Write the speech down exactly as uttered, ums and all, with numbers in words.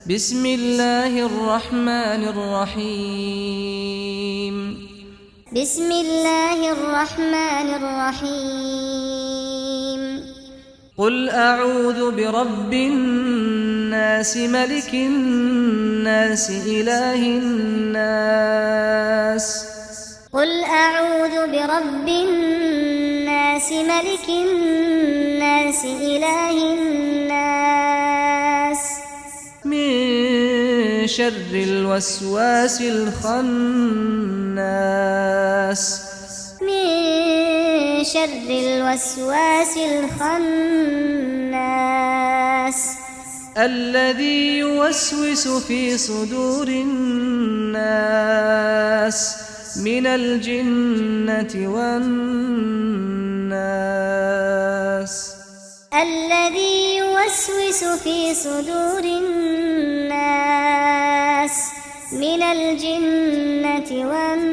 بسم الله الرحمن الرحيم بسم الله الرحمن الرحيم قل أعوذ برب الناس ملك الناس إله الناس قل أعوذ برب الناس ملك الناس إله الناس من شر الوسواس الخناس من شر الوسواس الخناس الذي يوسوس في صدور الناس من الجنة والناس الذي يوسوس في صدور الناس من الجنة والناس